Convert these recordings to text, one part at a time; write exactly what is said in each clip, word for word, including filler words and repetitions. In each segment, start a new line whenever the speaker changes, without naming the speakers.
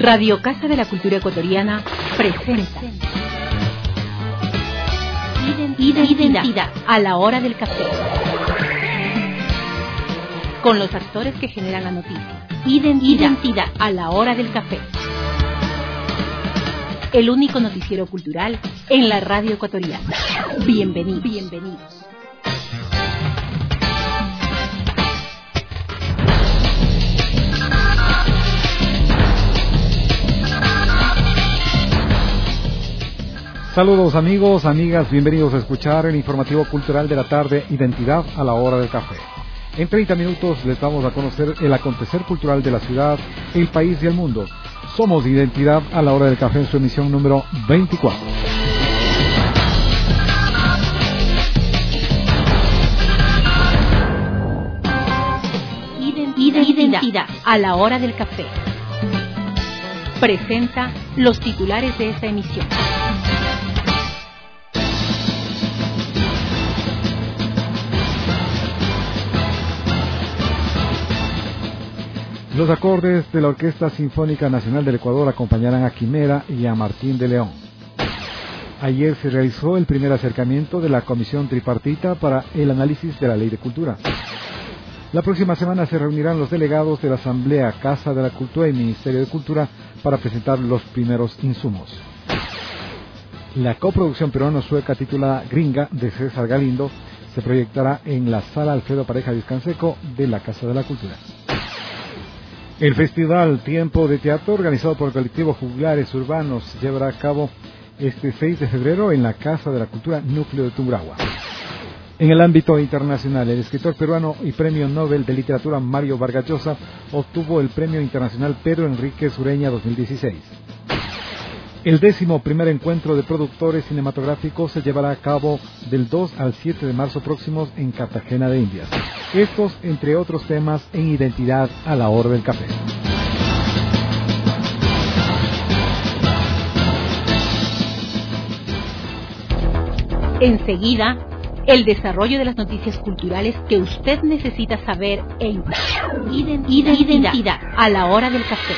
Radio Casa de la Cultura Ecuatoriana presenta Identidad, Identidad a la hora del café, con los actores que generan la noticia. Identidad, Identidad a la hora del café, el único noticiero cultural en la radio ecuatoriana. Bienvenidos. Bienvenidos.
Saludos amigos, amigas, bienvenidos a escuchar el informativo cultural de la tarde, Identidad a la hora del café. En treinta minutos les vamos a conocer el acontecer cultural de la ciudad, el país y el mundo. Somos Identidad a la hora del café en su emisión número veinticuatro.
Identidad a la hora del café presenta los titulares de esta emisión.
Los acordes de la Orquesta Sinfónica Nacional del Ecuador acompañarán a Quimera y a Martín de León. Ayer se realizó el primer acercamiento de la Comisión Tripartita para el análisis de la Ley de Cultura. La próxima semana se reunirán los delegados de la Asamblea, Casa de la Cultura y Ministerio de Cultura para presentar los primeros insumos. La coproducción peruano-sueca titulada Gringa de César Galindo se proyectará en la Sala Alfredo Pareja Vizcanseco de la Casa de la Cultura. El Festival Tiempo de Teatro, organizado por el colectivo Juglares Urbanos, se llevará a cabo este seis de febrero en la Casa de la Cultura Núcleo de Tungurahua. En el ámbito internacional, el escritor peruano y premio Nobel de Literatura Mario Vargas Llosa obtuvo el Premio Internacional Pedro Enríquez Ureña dos mil dieciséis. El décimo primer encuentro de productores cinematográficos se llevará a cabo del dos al siete de marzo próximos en Cartagena de Indias. Estos, entre otros temas, en Identidad a la hora del café.
Enseguida, el desarrollo de las noticias culturales que usted necesita saber en Identidad, Identidad a la hora del café.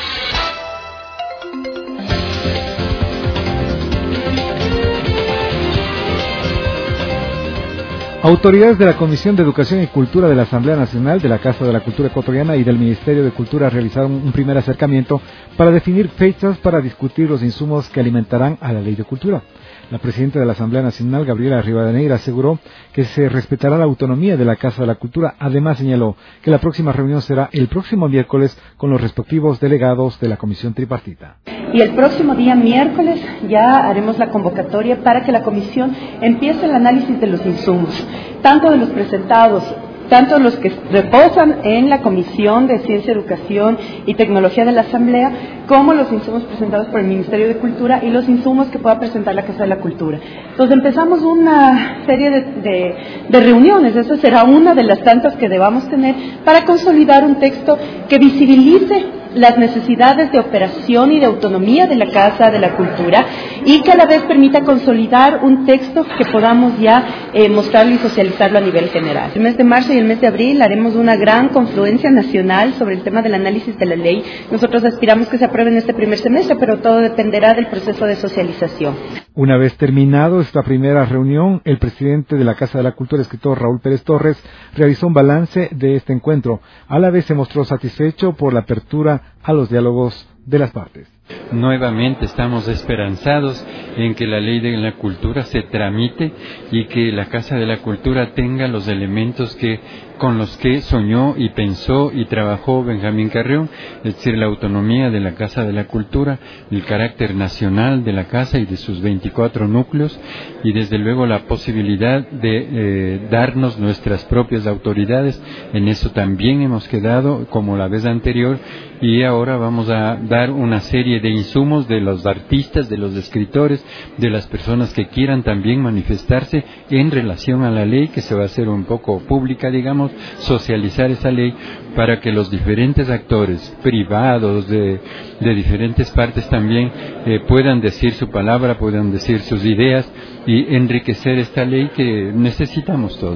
Autoridades de la Comisión de Educación y Cultura de la Asamblea Nacional, de la Casa de la Cultura Ecuatoriana y del Ministerio de Cultura realizaron un primer acercamiento para definir fechas para discutir los insumos que alimentarán a la Ley de Cultura. La presidenta de la Asamblea Nacional, Gabriela Rivadeneira, aseguró que se respetará la autonomía de la Casa de la Cultura. Además, señaló que la próxima reunión será el próximo miércoles con los respectivos delegados de la Comisión Tripartita.
Y el próximo día miércoles ya haremos la convocatoria para que la Comisión empiece el análisis de los insumos, tanto de los presentados, tanto los que reposan en la Comisión de Ciencia, Educación y Tecnología de la Asamblea, como los insumos presentados por el Ministerio de Cultura y los insumos que pueda presentar la Casa de la Cultura. Entonces empezamos una serie de, de, de reuniones, esa será una de las tantas que debamos tener para consolidar un texto que visibilice las necesidades de operación y de autonomía de la Casa de la Cultura y que a la vez permita consolidar un texto que podamos ya eh, mostrarlo y socializarlo a nivel general. El mes de marzo y el mes de abril haremos una gran confluencia nacional sobre el tema del análisis de la ley. Nosotros aspiramos que se apruebe en este primer semestre, pero todo dependerá del proceso de socialización.
Una vez terminado esta primera reunión, el presidente de la Casa de la Cultura, escritor Raúl Pérez Torres, realizó un balance de este encuentro. A la vez se mostró satisfecho por la apertura a los diálogos de las partes.
Nuevamente estamos esperanzados en que la Ley de la Cultura se tramite y que la Casa de la Cultura tenga los elementos que con los que soñó y pensó y trabajó Benjamín Carrión, es decir, la autonomía de la Casa de la Cultura, el carácter nacional de la Casa y de sus veinticuatro núcleos, y desde luego la posibilidad de eh, darnos nuestras propias autoridades. En eso también hemos quedado como la vez anterior, y ahora vamos a dar una serie de insumos de los artistas, de los escritores, de las personas que quieran también manifestarse en relación a la ley, que se va a hacer un poco pública, digamos, socializar esa ley para que los diferentes actores privados de, de diferentes partes también eh, puedan decir su palabra, puedan decir sus ideas y enriquecer esta ley que necesitamos todos, ¿no?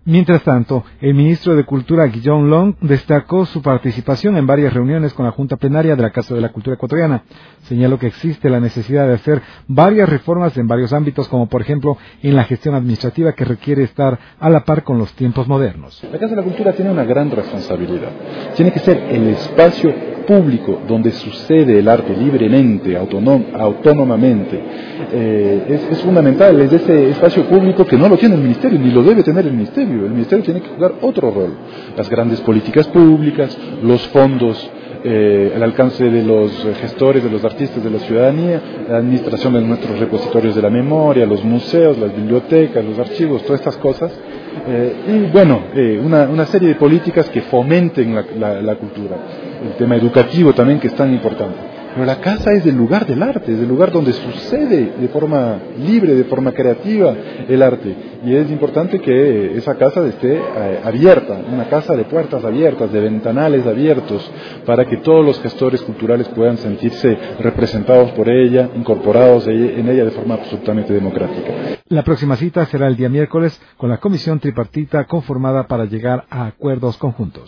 Mientras tanto, el ministro de Cultura, Guillaume Long, destacó su participación en varias reuniones con la Junta Plenaria de la Casa de la Cultura Ecuatoriana. Señaló que existe la necesidad de hacer varias reformas en varios ámbitos, como por ejemplo en la gestión administrativa, que requiere estar a la par con los tiempos modernos.
La Casa de la Cultura tiene una gran responsabilidad. Tiene que ser el espacio público donde sucede el arte libremente, autonóm, autónomamente. Eh, es, es fundamental, es ese espacio público que no lo tiene el Ministerio, ni lo debe tener el Ministerio. El Ministerio tiene que jugar otro rol. Las grandes políticas públicas, los fondos, eh, el alcance de los gestores, de los artistas, de la ciudadanía, la administración de nuestros repositorios de la memoria, los museos, las bibliotecas, los archivos, todas estas cosas. Eh, y bueno, eh, una, una serie de políticas que fomenten la, la, la cultura. El tema educativo también, que es tan importante. Pero la casa es el lugar del arte, es el lugar donde sucede de forma libre, de forma creativa el arte. Y es importante que esa casa esté eh, abierta, una casa de puertas abiertas, de ventanales abiertos, para que todos los gestores culturales puedan sentirse representados por ella, incorporados en ella de forma absolutamente democrática.
La próxima cita será el día miércoles con la comisión tripartita conformada para llegar a acuerdos conjuntos.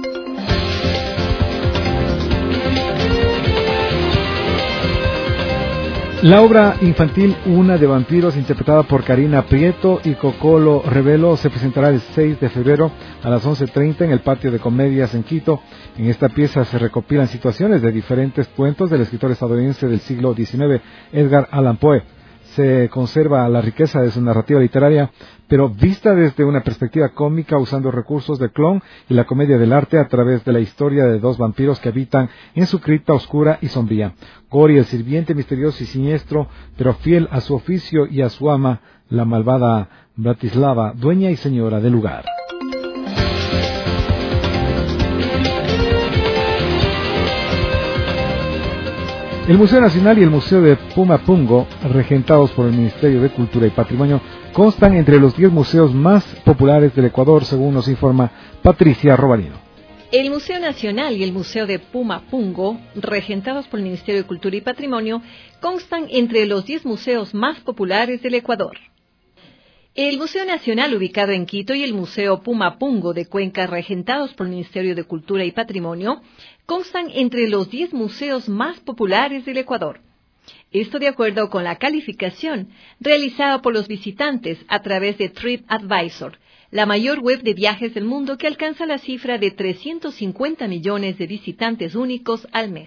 La obra infantil Una de vampiros, interpretada por Karina Prieto y Cocolo Revelo, se presentará el seis de febrero a las once treinta en el Patio de Comedias en Quito. En esta pieza se recopilan situaciones de diferentes cuentos del escritor estadounidense del siglo diecinueve, Edgar Allan Poe. Se conserva la riqueza de su narrativa literaria, pero vista desde una perspectiva cómica, usando recursos del clown y la comedia del arte a través de la historia de dos vampiros que habitan en su cripta oscura y sombría. Gori, el sirviente misterioso y siniestro, pero fiel a su oficio y a su ama, la malvada Bratislava, dueña y señora del lugar. El Museo Nacional y el Museo de Pumapungo, regentados por el Ministerio de Cultura y Patrimonio, constan entre los diez museos más populares del Ecuador, según nos informa Patricia Robalino.
El Museo Nacional y el Museo de Pumapungo, regentados por el Ministerio de Cultura y Patrimonio, constan entre los diez museos más populares del Ecuador. El Museo Nacional, ubicado en Quito, y el Museo Pumapungo de Cuenca, regentados por el Ministerio de Cultura y Patrimonio, constan entre los diez museos más populares del Ecuador. Esto de acuerdo con la calificación realizada por los visitantes a través de TripAdvisor, la mayor web de viajes del mundo, que alcanza la cifra de trescientos cincuenta millones de visitantes únicos al mes.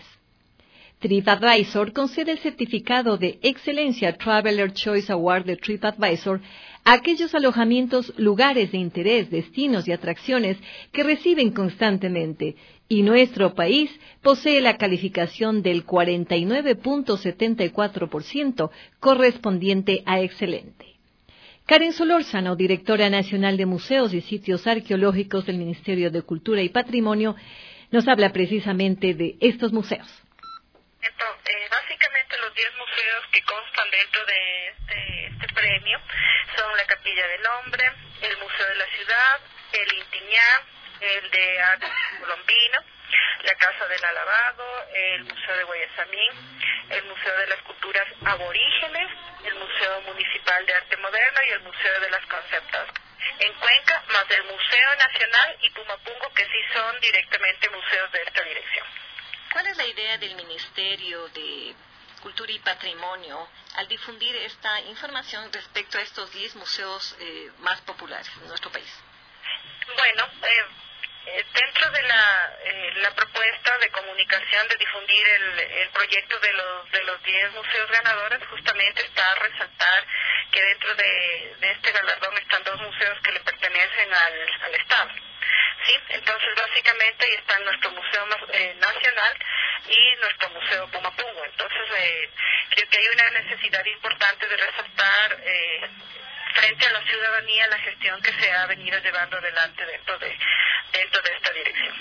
TripAdvisor concede el certificado de Excelencia Traveler Choice Award de TripAdvisor a aquellos alojamientos, lugares de interés, destinos y atracciones que reciben constantemente, y nuestro país posee la calificación del cuarenta y nueve punto setenta y cuatro por ciento correspondiente a excelente. Karen Solórzano, directora nacional de Museos y Sitios Arqueológicos del Ministerio de Cultura y Patrimonio, nos habla precisamente de estos museos.
Entonces, eh, básicamente los diez museos que constan dentro de este, este premio son la Capilla del Hombre, el Museo de la Ciudad, el Intiñá, el de Arte Colombino, la Casa del Alabado, el Museo de Guayasamín, el Museo de las Culturas Aborígenes, el Museo Municipal de Arte Moderno y el Museo de las Conceptas en Cuenca, más el Museo Nacional y Pumapungo, que sí son directamente museos de esta dirección.
¿Cuál es la idea del Ministerio de Cultura y Patrimonio al difundir esta información respecto a estos diez museos eh, más populares en nuestro país?
Bueno, eh, dentro de la, eh, la propuesta de comunicación de difundir el, el proyecto de los de los diez museos ganadores, justamente está a resaltar que dentro de, de este galardón están dos museos que le pertenecen al, al Estado. Sí, entonces básicamente ahí están nuestro Museo eh, Nacional y nuestro Museo Pumapungo. Entonces eh, creo que hay una necesidad importante de resaltar eh, frente a la ciudadanía la gestión que se ha venido llevando adelante dentro de, dentro de esta dirección.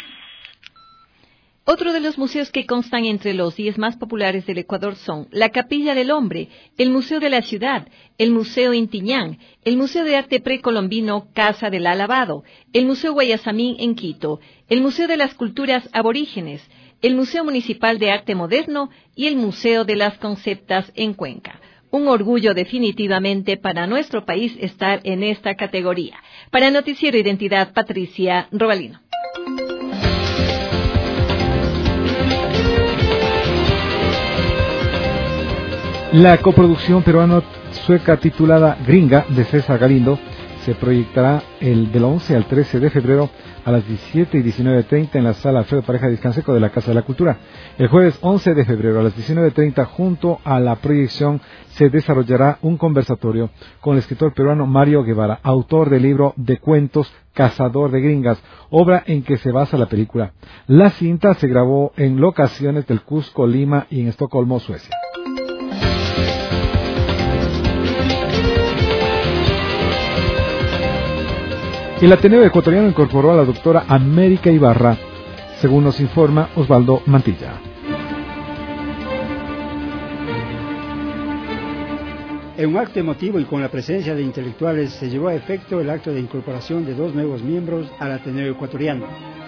Otro de los museos que constan entre los diez más populares del Ecuador son la Capilla del Hombre, el Museo de la Ciudad, el Museo Intiñán, el Museo de Arte Precolombino Casa del Alabado, el Museo Guayasamín en Quito, el Museo de las Culturas Aborígenes, el Museo Municipal de Arte Moderno y el Museo de las Conceptas en Cuenca. Un orgullo definitivamente para nuestro país estar en esta categoría. Para Noticiero Identidad, Patricia Robalino.
La coproducción peruano-sueca titulada Gringa de César Galindo se proyectará el del once al trece de febrero a las diecisiete y diecinueve treinta en la sala Alfredo Pareja Discanseco de la Casa de la Cultura. El jueves once de febrero a las diecinueve treinta, junto a la proyección, se desarrollará un conversatorio con el escritor peruano Mario Guevara, autor del libro de cuentos Cazador de Gringas, obra en que se basa la película. La cinta se grabó en locaciones del Cusco, Lima y en Estocolmo, Suecia. El Ateneo Ecuatoriano incorporó a la doctora América Ibarra, según nos informa Osvaldo Mantilla.
En un acto emotivo y con la presencia de intelectuales se llevó a efecto el acto de incorporación de dos nuevos miembros al Ateneo Ecuatoriano.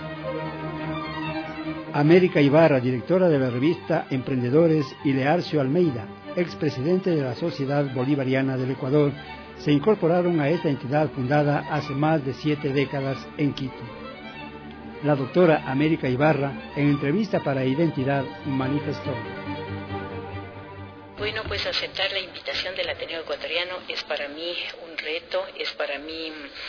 América Ibarra, directora de la revista Emprendedores, y Learcio Almeida, expresidente de la Sociedad Bolivariana del Ecuador, se incorporaron a esta entidad fundada hace más de siete décadas en Quito. La doctora América Ibarra, en entrevista para Identidad, manifestó:
Bueno, pues aceptar la invitación del Ateneo Ecuatoriano es para mí un reto, es para mí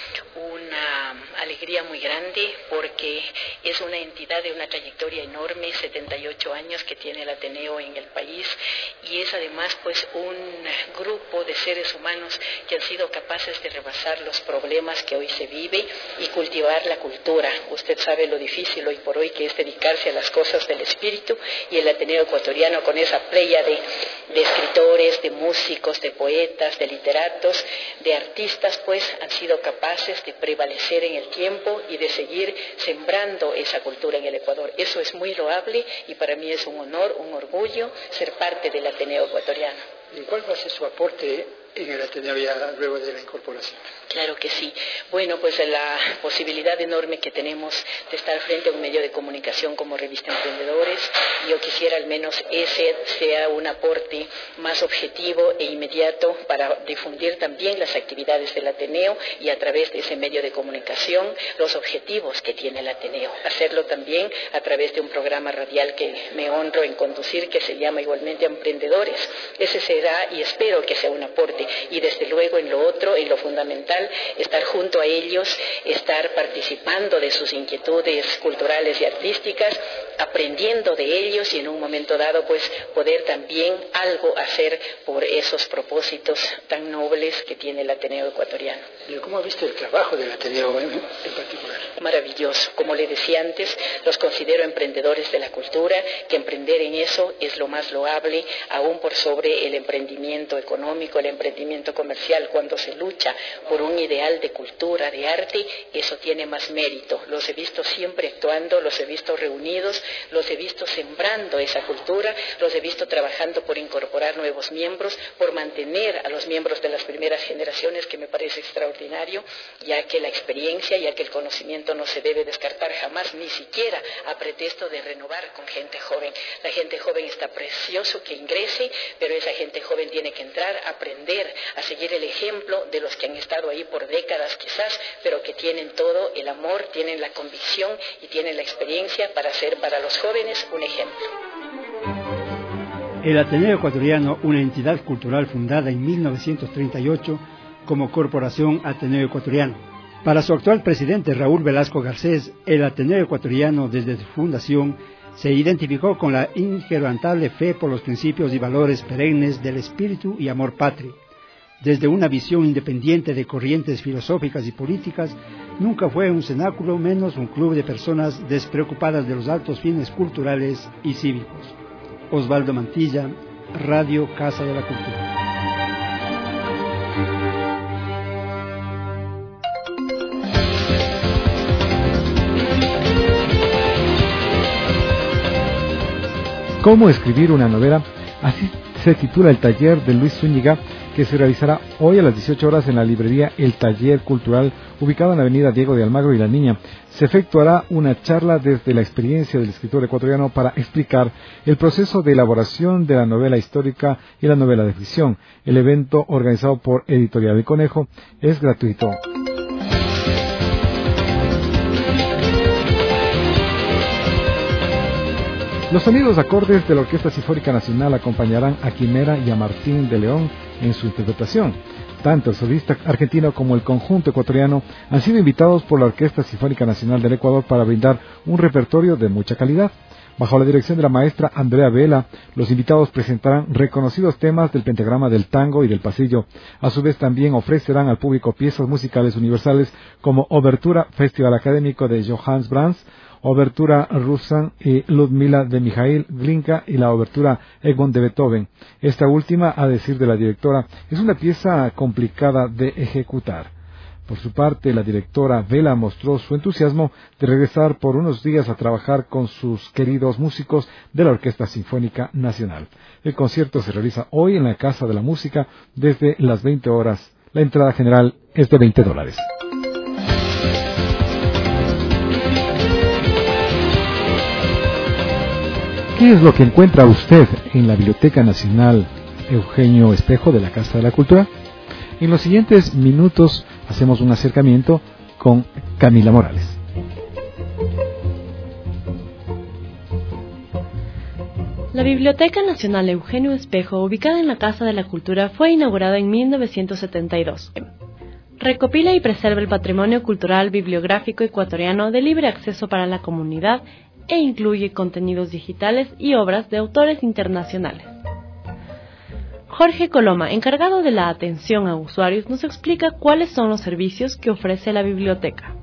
una alegría muy grande, porque es una entidad de una trayectoria enorme, setenta y ocho años que tiene el Ateneo en el país, y es además pues un grupo de seres humanos que han sido capaces de rebasar los problemas que hoy se vive y cultivar la cultura. Usted sabe lo difícil hoy por hoy que es dedicarse a las cosas del espíritu, y el Ateneo Ecuatoriano, con esa playa de de escritores, de músicos, de poetas, de literatos, de artistas, pues han sido capaces de prevalecer en el tiempo y de seguir sembrando esa cultura en el Ecuador. Eso es muy loable y para mí es un honor, un orgullo ser parte del Ateneo Ecuatoriano.
¿Y cuál va a ser su aporte en el Ateneo ya luego de la incorporación?
Claro que sí. Bueno, pues la posibilidad enorme que tenemos de estar frente a un medio de comunicación como Revista Emprendedores, yo quisiera al menos ese sea un aporte más objetivo e inmediato para difundir también las actividades del Ateneo y a través de ese medio de comunicación los objetivos que tiene el Ateneo. Hacerlo también a través de un programa radial que me honro en conducir, que se llama igualmente Emprendedores. Ese será, y espero que sea un aporte, y desde luego en lo otro, en lo fundamental, estar junto a ellos, estar participando de sus inquietudes culturales y artísticas, aprendiendo de ellos y en un momento dado pues poder también algo hacer por esos propósitos tan nobles que tiene el Ateneo Ecuatoriano.
¿Cómo ha visto el trabajo del Ateneo en, en particular?
Maravilloso. Como le decía antes, los considero emprendedores de la cultura, que emprender en eso es lo más loable, aún por sobre el emprendimiento económico, el emprendimiento comercial. Cuando se lucha por un ideal de cultura, de arte, eso tiene más mérito. Los he visto siempre actuando, los he visto reunidos, los he visto sembrando esa cultura, los he visto trabajando por incorporar nuevos miembros, por mantener a los miembros de las primeras generaciones, que me parece extraordinario, ya que la experiencia, ya que el conocimiento no se debe descartar jamás, ni siquiera a pretexto de renovar con gente joven. La gente joven está precioso que ingrese, pero esa gente joven tiene que entrar, aprender, a seguir el ejemplo de los que han estado ahí por décadas quizás, pero que tienen todo el amor, tienen la convicción y tienen la experiencia para ser para los jóvenes un ejemplo.
El Ateneo Ecuatoriano, una entidad cultural fundada en mil novecientos treinta y ocho como Corporación Ateneo Ecuatoriano. Para su actual presidente Raúl Velasco Garcés, el Ateneo Ecuatoriano desde su fundación se identificó con la inquebrantable fe por los principios y valores perennes del espíritu y amor patrio. Desde una visión independiente de corrientes filosóficas y políticas, nunca fue un cenáculo, menos un club de personas despreocupadas de los altos fines culturales y cívicos. Osvaldo Mantilla, Radio Casa de la Cultura.
¿Cómo escribir una novela? Así se titula el taller de Luis Zúñiga, que se realizará hoy a las dieciocho horas en la librería El Taller Cultural, ubicada en la avenida Diego de Almagro y La Niña. Se efectuará una charla desde la experiencia del escritor ecuatoriano para explicar el proceso de elaboración de la novela histórica y la novela de ficción. El evento, organizado por Editorial El Conejo, es gratuito. Los sonidos acordes de la Orquesta Sinfónica Nacional acompañarán a Quimera y a Martín de León en su interpretación. Tanto el solista argentino como el conjunto ecuatoriano han sido invitados por la Orquesta Sinfónica Nacional del Ecuador para brindar un repertorio de mucha calidad. Bajo la dirección de la maestra Andrea Vela, los invitados presentarán reconocidos temas del pentagrama del tango y del pasillo. A su vez también ofrecerán al público piezas musicales universales como Obertura Festival Académico de Johannes Brahms, Obertura Russan y Ludmila de Mikhail Glinka y la Obertura Egmont de Beethoven. Esta última, a decir de la directora, es una pieza complicada de ejecutar. Por su parte, la directora Vela mostró su entusiasmo de regresar por unos días a trabajar con sus queridos músicos de la Orquesta Sinfónica Nacional. El concierto se realiza hoy en la Casa de la Música desde las veinte horas. La entrada general es de veinte dólares. ¿Qué es lo que encuentra usted en la Biblioteca Nacional Eugenio Espejo de la Casa de la Cultura? En los siguientes minutos hacemos un acercamiento con Camila Morales.
La Biblioteca Nacional Eugenio Espejo, ubicada en la Casa de la Cultura, fue inaugurada en mil novecientos setenta y dos. Recopila y preserva el patrimonio cultural bibliográfico ecuatoriano de libre acceso para la comunidad e incluye contenidos digitales y obras de autores internacionales. Jorge Coloma, encargado de la atención a usuarios, nos explica cuáles son los servicios que ofrece la biblioteca.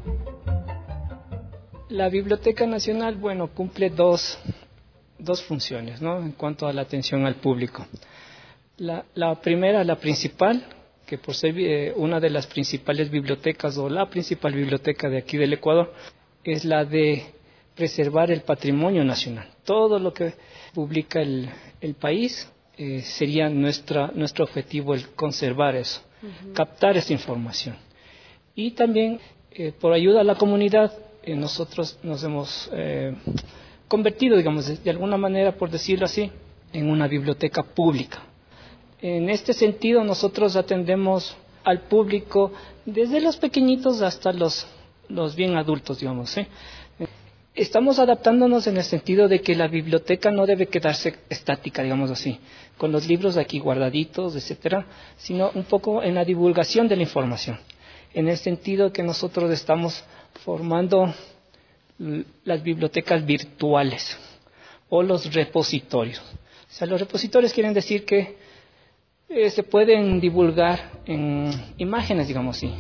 La Biblioteca Nacional, bueno, cumple dos, dos funciones, ¿no?, en cuanto a la atención al público. La, la primera, la principal, que por ser eh, una de las principales bibliotecas o la principal biblioteca de aquí del Ecuador, es la de preservar el patrimonio nacional. Todo lo que publica el, el país eh, sería nuestra, nuestro objetivo el conservar eso, uh-huh. captar esa información. Y también, eh, por ayuda a la comunidad, eh, nosotros nos hemos eh, convertido, digamos, de, de alguna manera, por decirlo así, en una biblioteca pública. En este sentido, nosotros atendemos al público desde los pequeñitos hasta los, los bien adultos, digamos, ¿eh? Estamos adaptándonos en el sentido de que la biblioteca no debe quedarse estática, digamos así, con los libros aquí guardaditos, etcétera, sino un poco en la divulgación de la información. En el sentido que nosotros estamos formando las bibliotecas virtuales o los repositorios. O sea, los repositorios quieren decir que eh, se pueden divulgar en imágenes, digamos así.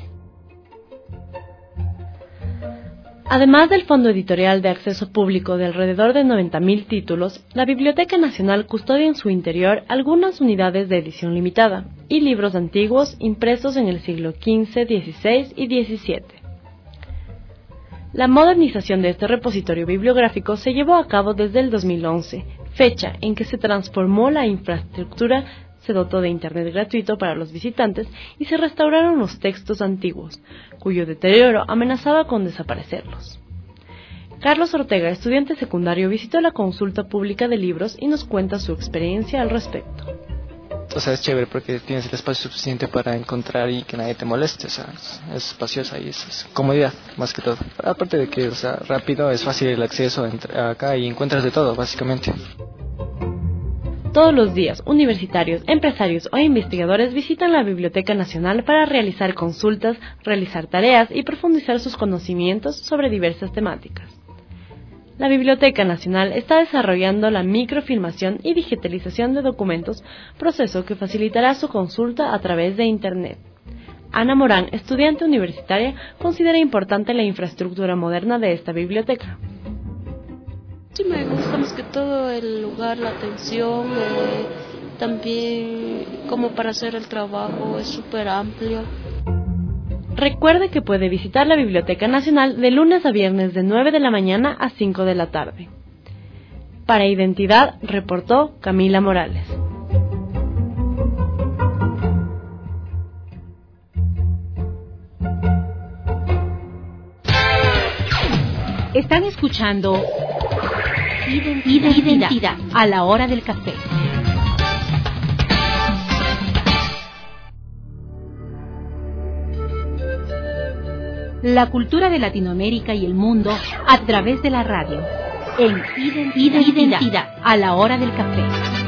Además del fondo editorial de acceso público de alrededor de noventa mil títulos, la Biblioteca Nacional custodia en su interior algunas unidades de edición limitada y libros antiguos impresos en el siglo quince, dieciséis y diecisiete. La modernización de este repositorio bibliográfico se llevó a cabo desde el dos mil once, fecha en que se transformó la infraestructura, se dotó de Internet gratuito para los visitantes y se restauraron los textos antiguos, cuyo deterioro amenazaba con desaparecerlos. Carlos Ortega, estudiante secundario, visitó la consulta pública de libros y nos cuenta su experiencia al respecto.
O sea, es chévere porque tienes el espacio suficiente para encontrar y que nadie te moleste, o sea, es espaciosa y es, es comodidad, más que todo. Aparte de que, o sea, rápido, es fácil el acceso entre acá y encuentras de todo, básicamente.
Todos los días, universitarios, empresarios o investigadores visitan la Biblioteca Nacional para realizar consultas, realizar tareas y profundizar sus conocimientos sobre diversas temáticas. La Biblioteca Nacional está desarrollando la microfilmación y digitalización de documentos, proceso que facilitará su consulta a través de Internet. Ana Morán, estudiante universitaria, considera importante la infraestructura moderna de esta biblioteca.
Sí, me gusta más que todo el lugar, la atención, eh, también como para hacer el trabajo, es súper amplio.
Recuerde que puede visitar la Biblioteca Nacional de lunes a viernes de nueve de la mañana a cinco de la tarde. Para Identidad, reportó Camila Morales.
Están escuchando Identidad, Identidad a la hora del café. La cultura de Latinoamérica y el mundo a través de la radio. En Identidad, Identidad a la hora del café.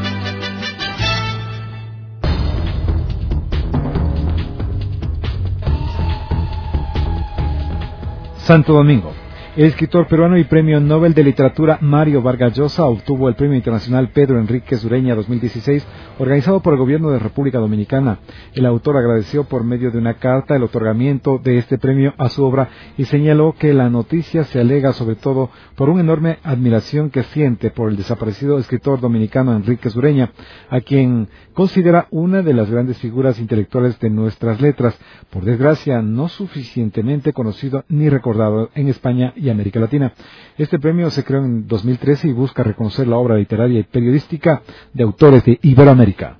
Santo Domingo. El escritor peruano y premio Nobel de Literatura Mario Vargas Llosa obtuvo el Premio Internacional Pedro Enríquez Ureña dos mil dieciséis, organizado por el Gobierno de República Dominicana. El autor agradeció por medio de una carta el otorgamiento de este premio a su obra y señaló que la noticia se alega sobre todo por una enorme admiración que siente por el desaparecido escritor dominicano Enríquez Ureña, a quien considera una de las grandes figuras intelectuales de nuestras letras, por desgracia no suficientemente conocido ni recordado en España y América Latina. Este premio se creó en dos mil trece y busca reconocer la obra literaria y periodística de autores de Iberoamérica.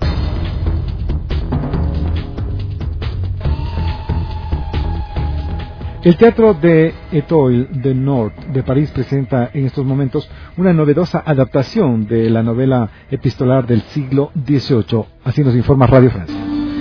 El Teatro de Étoile de Nord de París presenta en estos momentos una novedosa adaptación de la novela epistolar del siglo dieciocho. Así nos informa Radio Francia.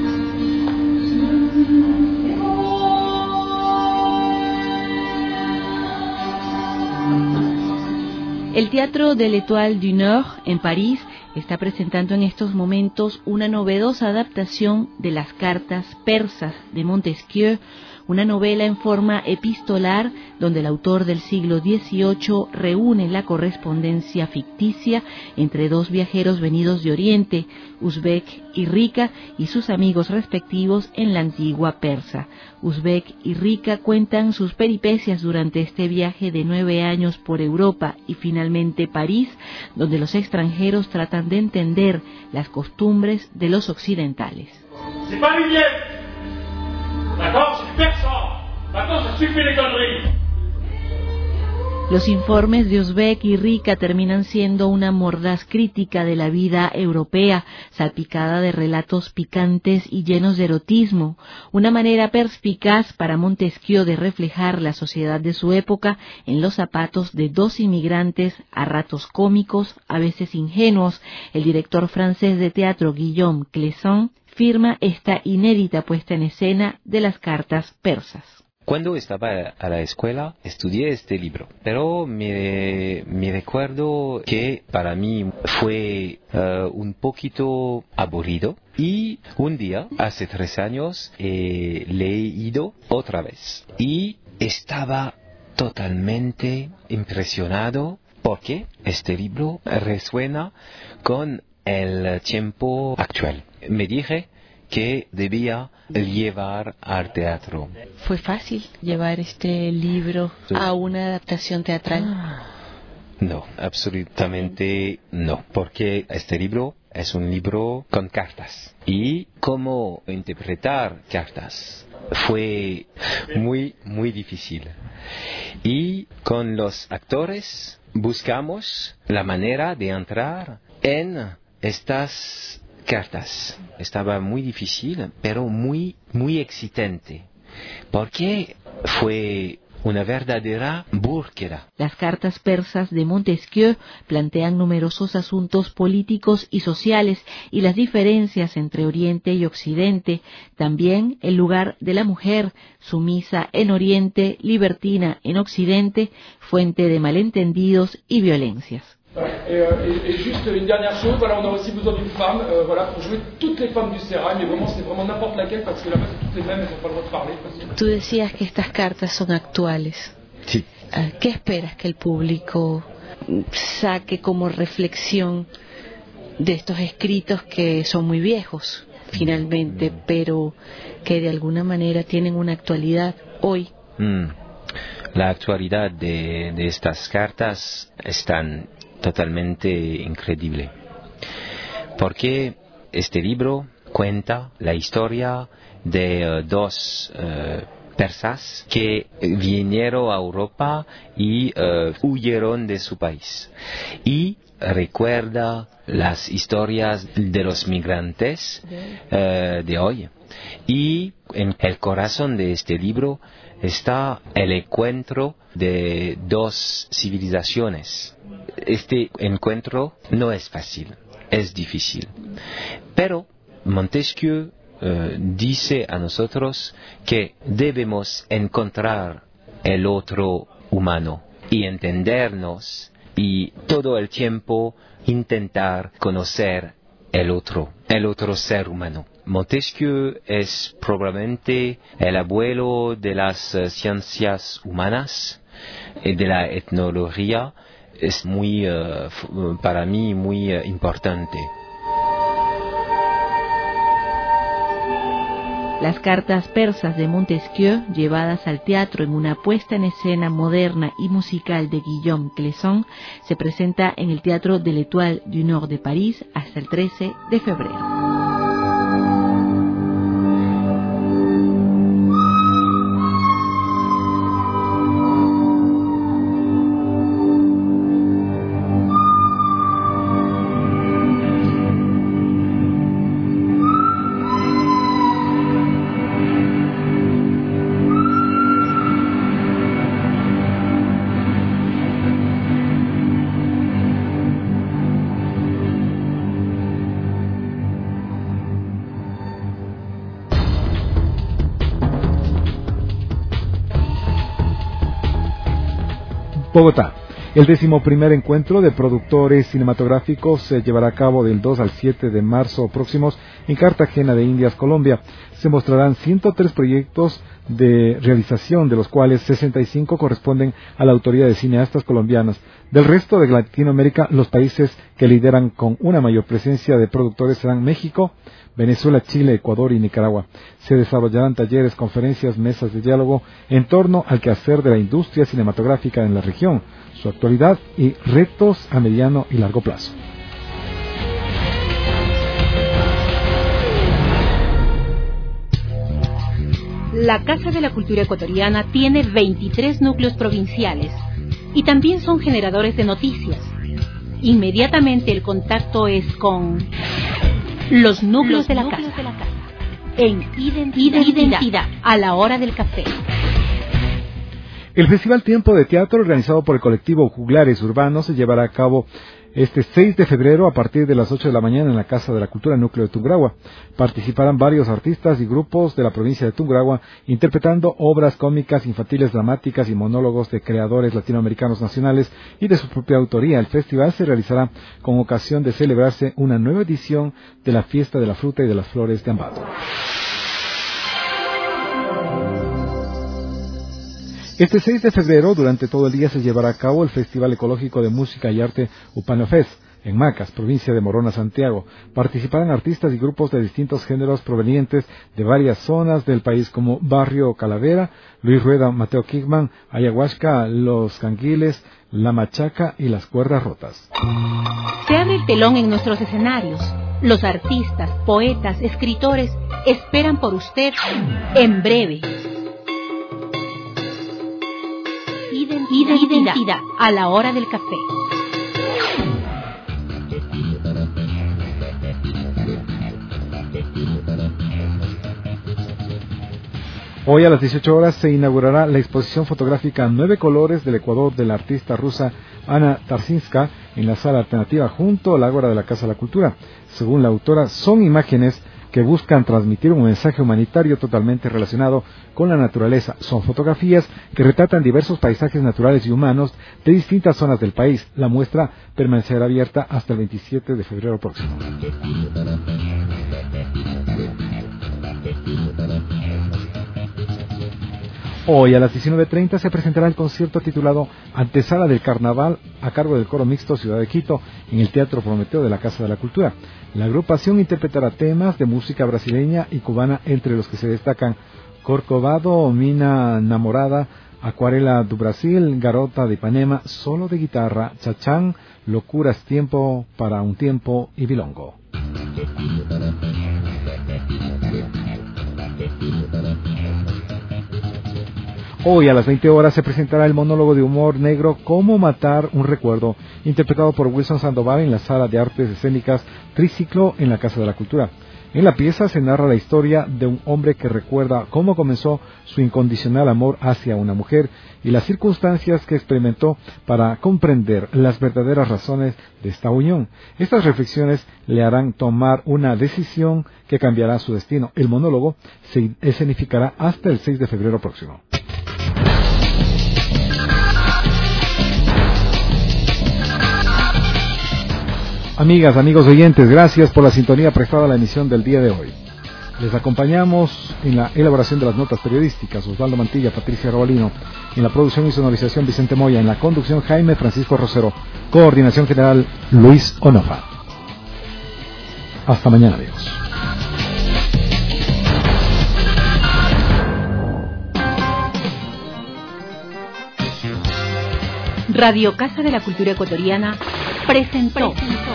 El Teatro de l'Étoile du Nord, en París, está presentando en estos momentos una novedosa adaptación de las cartas persas de Montesquieu, una novela en forma epistolar donde el autor del siglo dieciocho reúne la correspondencia ficticia entre dos viajeros venidos de Oriente, Uzbek y Rika, y sus amigos respectivos en la antigua Persa. Uzbek y Rika cuentan sus peripecias durante este viaje de nueve años por Europa y finalmente París, donde los extranjeros tratan de entender las costumbres de los occidentales.
D'accord, c'est persan. Maintenant, ça suffit les conneries.
Los informes de Uzbek y Rika terminan siendo una mordaz crítica de la vida europea, salpicada de relatos picantes y llenos de erotismo, una manera perspicaz para Montesquieu de reflejar la sociedad de su época en los zapatos de dos inmigrantes, a ratos cómicos, a veces ingenuos. El director francés de teatro Guillaume Clesson firma esta inédita puesta en escena de las cartas persas.
Cuando estaba a la escuela estudié este libro, pero me, me recuerdo que para mí fue uh, un poquito aburrido y un día, hace tres años, he leído otra vez y estaba totalmente impresionado porque este libro resuena con el tiempo actual. Me dije que debía llevar al teatro.
¿Fue fácil llevar este libro a una adaptación teatral?
No, absolutamente no, porque este libro es un libro con cartas. Y cómo interpretar cartas fue muy, muy difícil. Y con los actores buscamos la manera de entrar en estas cartas. Estaba muy difícil, pero muy, muy excitante, porque fue una verdadera búsqueda.
Las cartas persas de Montesquieu plantean numerosos asuntos políticos y sociales y las diferencias entre Oriente y Occidente, también el lugar de la mujer, sumisa en Oriente, libertina en Occidente, fuente de malentendidos y violencias.
Et, euh, et, et juste une dernière chose, voilà, on a aussi besoin d'une femme, euh, voilà, pour jouer toutes les femmes du sérail, mais vraiment c'est vraiment n'importe laquelle parce que là-bas c'est toutes les mêmes, elles n'ont pas le droit de parler. Parce...
Tú decías que estas cartas son actuales.
Sí.
¿Qué esperas que el público saque como reflexión de estos escritos que son muy viejos, finalmente, mm. pero que de alguna manera tienen una actualidad hoy?
Mm. La actualidad de, de estas cartas es tan totalmente increíble, porque este libro cuenta la historia de uh, dos uh, persas que vinieron a Europa y uh, huyeron de su país, y recuerda las historias de los migrantes uh, de hoy. Y en el corazón de este libro está el encuentro de dos civilizaciones. Este encuentro no es fácil, es difícil. Pero Montesquieu eh, dice a nosotros que debemos encontrar el otro humano y entendernos y todo el tiempo intentar conocer el otro, el otro ser humano. Montesquieu es probablemente el abuelo de las uh, ciencias humanas y de la etnología. Es muy, uh, para mí, muy uh, importante.
Las cartas persas de Montesquieu, llevadas al teatro en una puesta en escena moderna y musical de Guillaume Clesson, se presenta en el Teatro de l'Étoile du Nord de París hasta el trece de febrero.
Bogotá. El decimoprimer encuentro de productores cinematográficos se llevará a cabo del dos al siete de marzo próximos en Cartagena de Indias, Colombia. Se mostrarán ciento tres proyectos de realización, de los cuales sesenta y cinco corresponden a la autoría de cineastas colombianas. Del resto de Latinoamérica, los países que lideran con una mayor presencia de productores serán México, Venezuela, Chile, Ecuador y Nicaragua. Se desarrollarán talleres, conferencias, mesas de diálogo en torno al quehacer de la industria cinematográfica en la región, su actualidad y retos a mediano y largo plazo.
La Casa de la Cultura Ecuatoriana tiene veintitrés núcleos provinciales y también son generadores de noticias. Inmediatamente el contacto es con los núcleos, los de, la núcleos de la casa, en identidad, identidad, a la hora del café.
El Festival Tiempo de Teatro, organizado por el colectivo Juglares Urbanos, se llevará a cabo este seis de febrero a partir de las ocho de la mañana en la Casa de la Cultura Núcleo de Tungurahua. Participarán varios artistas y grupos de la provincia de Tungurahua interpretando obras cómicas, infantiles, dramáticas y monólogos de creadores latinoamericanos nacionales y de su propia autoría. El festival se realizará con ocasión de celebrarse una nueva edición de la Fiesta de la Fruta y de las Flores de Ambato. Este seis de febrero, durante todo el día, se llevará a cabo el Festival Ecológico de Música y Arte Upanofest, en Macas, provincia de Morona, Santiago. Participarán artistas y grupos de distintos géneros provenientes de varias zonas del país, como Barrio Calavera, Luis Rueda, Mateo Kigman, Ayahuasca, Los Canguiles, La Machaca y Las Cuerdas Rotas.
Se abre el telón en nuestros escenarios. Los artistas, poetas, escritores esperan por usted en breve. Identidad, identidad a la hora del café.
Hoy a las dieciocho horas se inaugurará la exposición fotográfica Nueve Colores del Ecuador de la artista rusa Ana Tarsinska en la sala alternativa junto al Ágora de la Casa de la Cultura. Según la autora, son imágenes que buscan transmitir un mensaje humanitario totalmente relacionado con la naturaleza. Son fotografías que retratan diversos paisajes naturales y humanos de distintas zonas del país. La muestra permanecerá abierta hasta el veintisiete de febrero próximo. Hoy a las diecinueve treinta se presentará el concierto titulado Antesala del Carnaval a cargo del Coro Mixto Ciudad de Quito en el Teatro Prometeo de la Casa de la Cultura. La agrupación interpretará temas de música brasileña y cubana, entre los que se destacan Corcovado, Mina Namorada, Acuarela do Brasil, Garota de Ipanema, Solo de Guitarra, Chachán, Locuras Tiempo para un Tiempo y Bilongo. Hoy a las veinte horas se presentará el monólogo de humor negro Cómo matar un recuerdo, interpretado por Wilson Sandoval en la Sala de Artes Escénicas Triciclo en la Casa de la Cultura. En la pieza se narra la historia de un hombre que recuerda cómo comenzó su incondicional amor hacia una mujer y las circunstancias que experimentó para comprender las verdaderas razones de esta unión. Estas reflexiones le harán tomar una decisión que cambiará su destino. El monólogo se escenificará hasta el seis de febrero próximo. Amigas, amigos oyentes, gracias por la sintonía prestada a la emisión del día de hoy. Les acompañamos en la elaboración de las notas periodísticas Osvaldo Mantilla, Patricia Robalino, en la producción y sonorización Vicente Moya, en la conducción Jaime Francisco Rosero, coordinación general Luis Onofa. Hasta mañana, amigos.
Radio Casa de la Cultura Ecuatoriana presentó, presentó.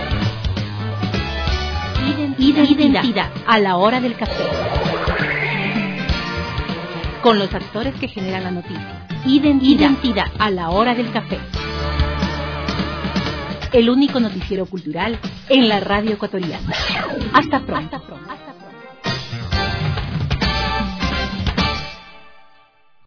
Identidad, Identidad a la hora del café, con los actores que generan la noticia. Identidad, Identidad a la hora del café, el único noticiero cultural en la radio ecuatoriana. Hasta pronto. Hasta pronto.